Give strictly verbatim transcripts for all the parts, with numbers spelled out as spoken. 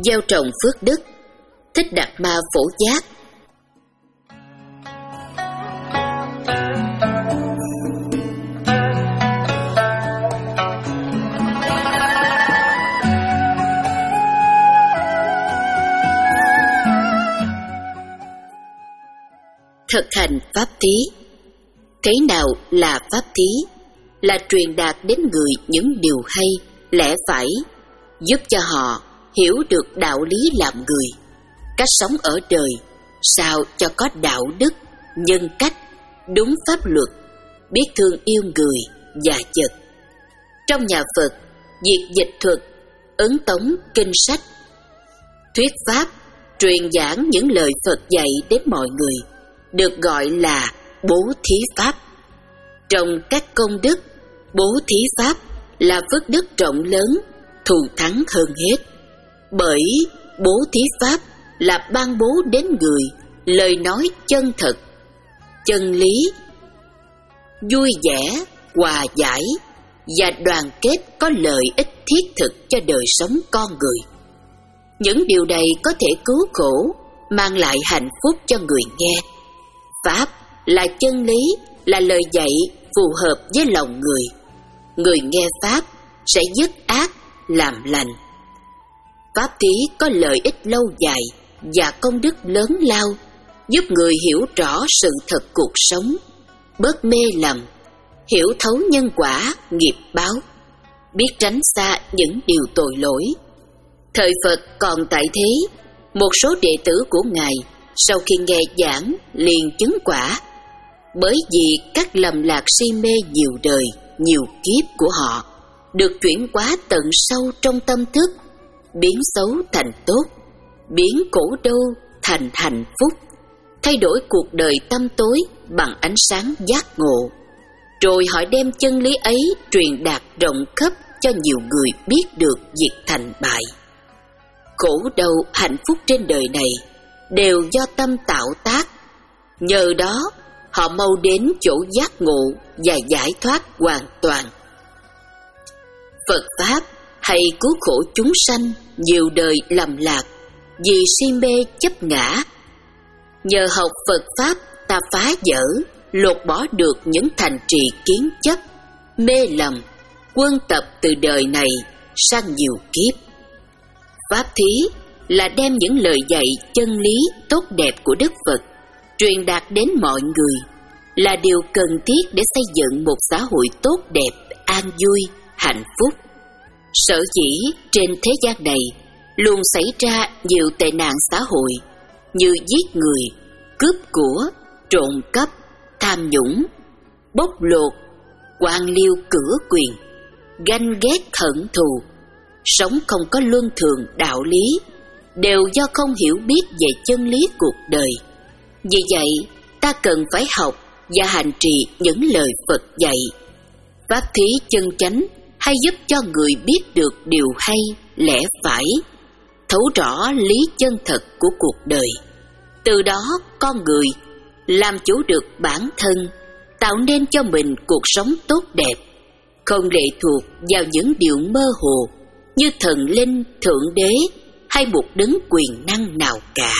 gieo trồng phước đức. Thích Đạt Ma Phổ Giác. Thực hành pháp thí. Thế nào là pháp thí? Là truyền đạt đến người những điều hay, lẽ phải, giúp cho họ hiểu được đạo lý làm người, cách sống ở đời, sao cho có đạo đức, nhân cách, đúng pháp luật, biết thương yêu người và vật. Trong nhà Phật, việc dịch thuật, ấn tống kinh sách, thuyết pháp, truyền giảng những lời Phật dạy đến mọi người, được gọi là bố thí pháp. Trong các công đức, bố thí pháp là phước đức rộng lớn, thù thắng hơn hết. Bởi bố thí pháp là ban bố đến người lời nói chân thật, chân lý, vui vẻ, hòa giải và đoàn kết có lợi ích thiết thực cho đời sống con người. Những điều này có thể cứu khổ, mang lại hạnh phúc cho người nghe. Pháp là chân lý, là lời dạy phù hợp với lòng người. Người nghe Pháp sẽ dứt ác, làm lành. Pháp thí có lợi ích lâu dài và công đức lớn lao, giúp người hiểu rõ sự thật cuộc sống, bớt mê lầm, hiểu thấu nhân quả, nghiệp báo, biết tránh xa những điều tội lỗi. Thời Phật còn tại thế, một số đệ tử của Ngài sau khi nghe giảng liền chứng quả, bởi vì các lầm lạc si mê nhiều đời, nhiều kiếp của họ được chuyển hóa tận sâu trong tâm thức, biến xấu thành tốt, biến khổ đau thành hạnh phúc, thay đổi cuộc đời tăm tối bằng ánh sáng giác ngộ. Rồi họ đem chân lý ấy truyền đạt rộng khắp cho nhiều người biết được việc thành bại. Khổ đau hạnh phúc trên đời này đều do tâm tạo tác. Nhờ đó họ mau đến chỗ giác ngộ và giải thoát hoàn toàn. Phật Pháp hay cứu khổ chúng sanh nhiều đời lầm lạc vì si mê chấp ngã. Nhờ học Phật Pháp ta phá vỡ, lột bỏ được những thành trì kiến chấp, mê lầm, quân tập từ đời này sang nhiều kiếp. Pháp thí là đem những lời dạy chân lý tốt đẹp của Đức Phật truyền đạt đến mọi người, là điều cần thiết để xây dựng một xã hội tốt đẹp, an vui, hạnh phúc. Sở dĩ trên thế gian này luôn xảy ra nhiều tệ nạn xã hội như giết người, cướp của, trộm cắp, tham nhũng, bóc lột, quan liêu cửa quyền, ganh ghét hận thù, sống không có luân thường đạo lý, đều do không hiểu biết về chân lý cuộc đời. Vì vậy, ta cần phải học và hành trì những lời Phật dạy. Pháp thí chân chánh hay giúp cho người biết được điều hay, lẽ phải, thấu rõ lý chân thật của cuộc đời. Từ đó, con người làm chủ được bản thân, tạo nên cho mình cuộc sống tốt đẹp, không lệ thuộc vào những điều mơ hồ như thần linh, thượng đế hay một đấng quyền năng nào cả.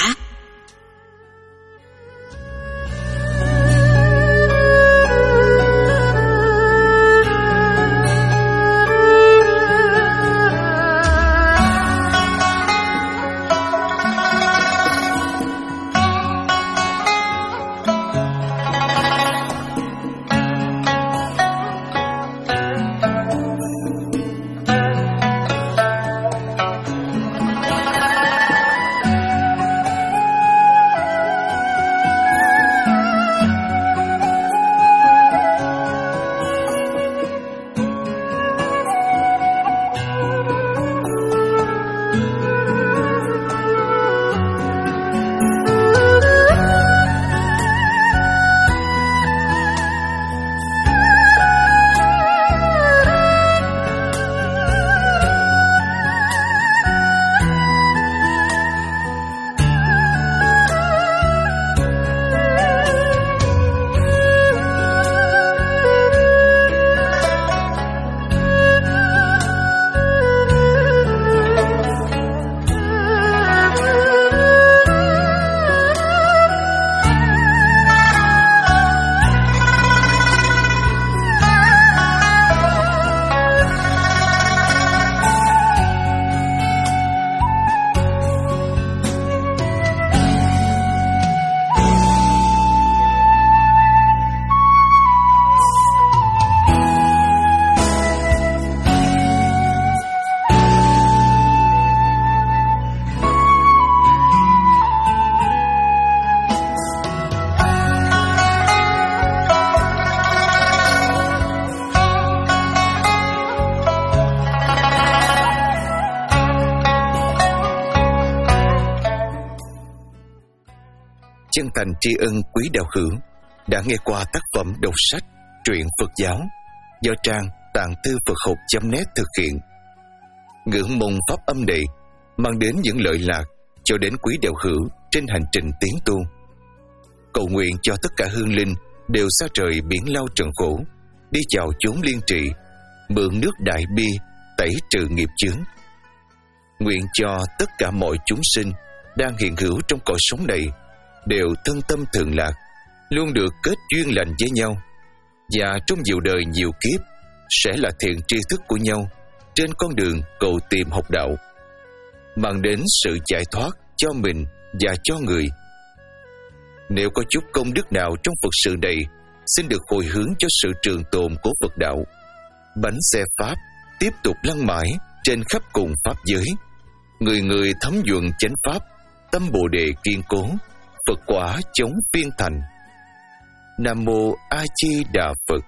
chân thành tri ân quý đạo hữu đã nghe qua tác phẩm đọc sách truyện Phật giáo do trang tạng thư Phật học chấm net thực hiện. Ngưỡng mong pháp âm này mang đến những lợi lạc cho đến quý đạo hữu trên hành trình tiến tu. Cầu nguyện cho tất cả hương linh đều xa trời biển lao trần khổ, đi vào chốn liên trị, mượn nước đại bi tẩy trừ nghiệp chướng. Nguyện cho tất cả mọi chúng sinh đang hiện hữu trong cõi sống này đều thân tâm thường lạc, luôn được kết duyên lành với nhau, và trong nhiều đời nhiều kiếp sẽ là thiện tri thức của nhau trên con đường cầu tìm học đạo, mang đến sự giải thoát cho mình và cho người. Nếu có chút công đức nào trong Phật sự này, xin được hồi hướng cho sự trường tồn của Phật đạo. Bánh xe Pháp tiếp tục lăn mãi trên khắp cùng Pháp giới. Người người thấm nhuần chánh Pháp, tâm Bồ Đề kiên cố, Phật quả chống phiên thành. Nam Mô A Di Đà Phật.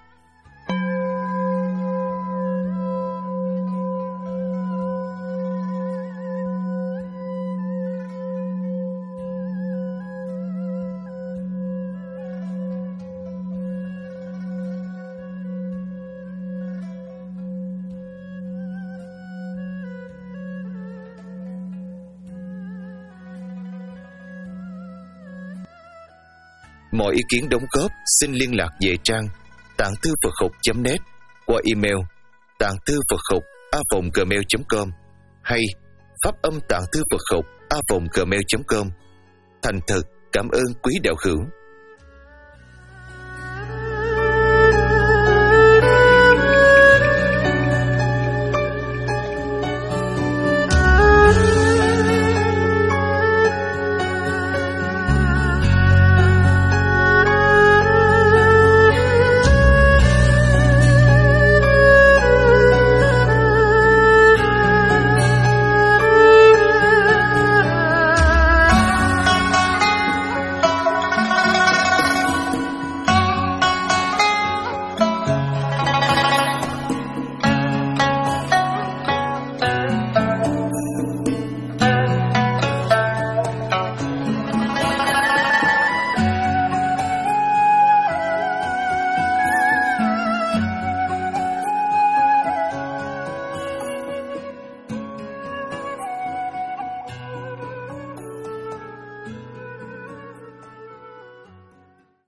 Mọi ý kiến đóng góp xin liên lạc về trang tạng thư Phật học chấm net qua email tạng thư Phật học a vòng gmail chấm com hay pháp âm tạng thư Phật học a vòng gmail chấm com. Thành thật cảm ơn quý đạo hữu.